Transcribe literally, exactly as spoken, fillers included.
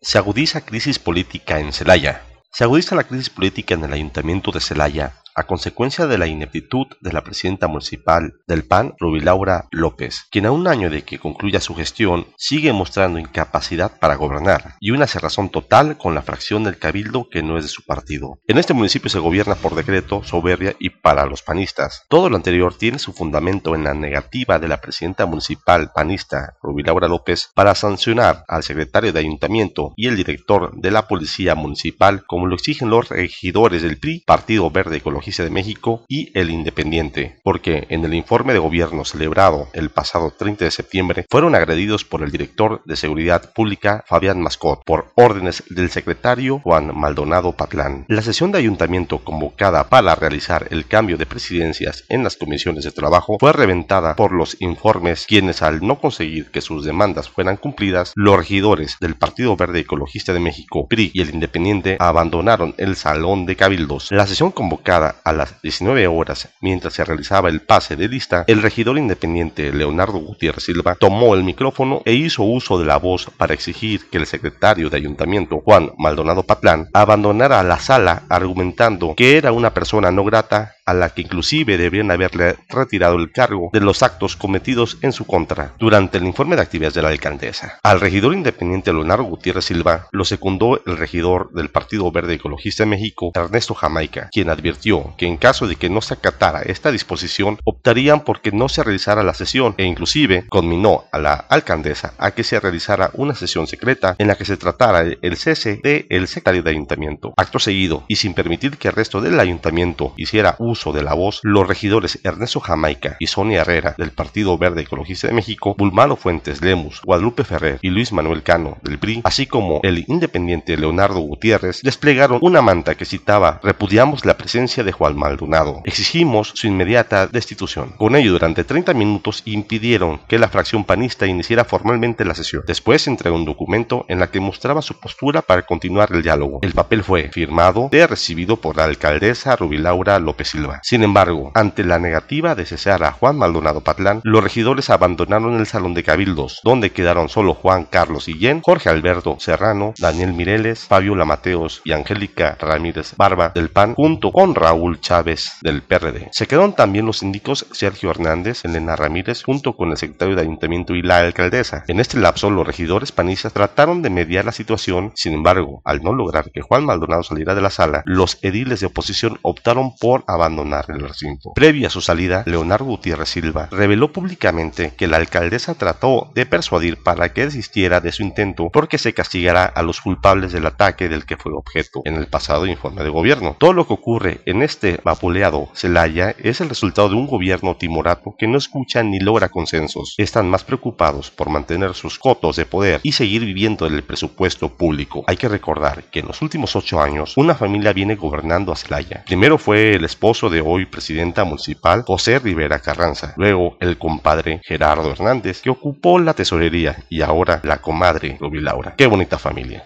Se agudiza crisis política en Celaya. Se agudiza la crisis política en el Ayuntamiento de Celaya a consecuencia de la ineptitud de la presidenta municipal del P A N, Rubilaura López, quien a un año de que concluya su gestión sigue mostrando incapacidad para gobernar y una cerrazón total con la fracción del cabildo que no es de su partido. En este municipio se gobierna por decreto, soberbia y para los panistas. Todo lo anterior tiene su fundamento en la negativa de la presidenta municipal panista, Rubilaura López, para sancionar al secretario de ayuntamiento y el director de la policía municipal, como lo exigen los regidores del P R I, Partido Verde Ecologista de México y el Independiente, porque en el informe de gobierno celebrado el pasado treinta de septiembre fueron agredidos por el director de Seguridad Pública Fabián Mascot por órdenes del secretario Juan Maldonado Patlán. La sesión de ayuntamiento convocada para realizar el cambio de presidencias en las comisiones de trabajo fue reventada por los informes, quienes al no conseguir que sus demandas fueran cumplidas, los regidores del Partido Verde Ecologista de México, P R I y el Independiente abandonaron el salón de cabildos. La sesión convocada a las diecinueve horas, mientras se realizaba el pase de lista, el regidor independiente Leonardo Gutiérrez Silva tomó el micrófono e hizo uso de la voz para exigir que el secretario de ayuntamiento, Juan Maldonado Patlán, abandonara la sala, argumentando que era una persona no grata a la que inclusive deberían haberle retirado el cargo de los actos cometidos en su contra durante el informe de actividades de la alcaldesa. Al regidor independiente Leonardo Gutiérrez Silva lo secundó el regidor del Partido Verde Ecologista de México, Ernesto Jamaica, quien advirtió que en caso de que no se acatara esta disposición, optarían por que no se realizara la sesión e inclusive conminó a la alcaldesa a que se realizara una sesión secreta en la que se tratara el cese del secretario de ayuntamiento. Acto seguido, y sin permitir que el resto del ayuntamiento hiciera uso de la voz, los regidores Ernesto Jamaica y Sonia Herrera del Partido Verde Ecologista de México, Bulmaro Fuentes Lemus, Guadalupe Ferrer y Luis Manuel Cano del P R I, así como el independiente Leonardo Gutiérrez, desplegaron una manta que citaba: "Repudiamos la presencia de Juan Maldonado, exigimos su inmediata destitución". Con ello, durante treinta minutos impidieron que la fracción panista iniciara formalmente la sesión. Después se entregó un documento en la que mostraba su postura para continuar el diálogo. El papel fue firmado y recibido por la alcaldesa Rubilaura López Silva. Sin embargo, ante la negativa de cesar a Juan Maldonado Patlán, los regidores abandonaron el salón de cabildos, donde quedaron solo Juan Carlos Guillén, Jorge Alberto Serrano, Daniel Mireles, Fabiola Mateos y Angélica Ramírez Barba del P A N, junto con Raúl Chávez del P R D. Se quedaron también los síndicos Sergio Hernández, Elena Ramírez, junto con el secretario de ayuntamiento y la alcaldesa. En este lapso, los regidores panistas trataron de mediar la situación. Sin embargo, al no lograr que Juan Maldonado saliera de la sala, los ediles de oposición optaron por abandonar el recinto. Previo a su salida, Leonardo Gutiérrez Silva reveló públicamente que la alcaldesa trató de persuadir para que desistiera de su intento porque se castigará a los culpables del ataque del que fue objeto en el pasado informe de gobierno. Todo lo que ocurre en este vapuleado Celaya es el resultado de un gobierno timorato que no escucha ni logra consensos. Están más preocupados por mantener sus cotos de poder y seguir viviendo del presupuesto público. Hay que recordar que en los últimos ocho años una familia viene gobernando a Celaya. Primero fue el esposo de hoy presidenta municipal, José Rivera Carranza, luego el compadre Gerardo Hernández, que ocupó la tesorería, y ahora la comadre Rubilaura. Qué bonita familia.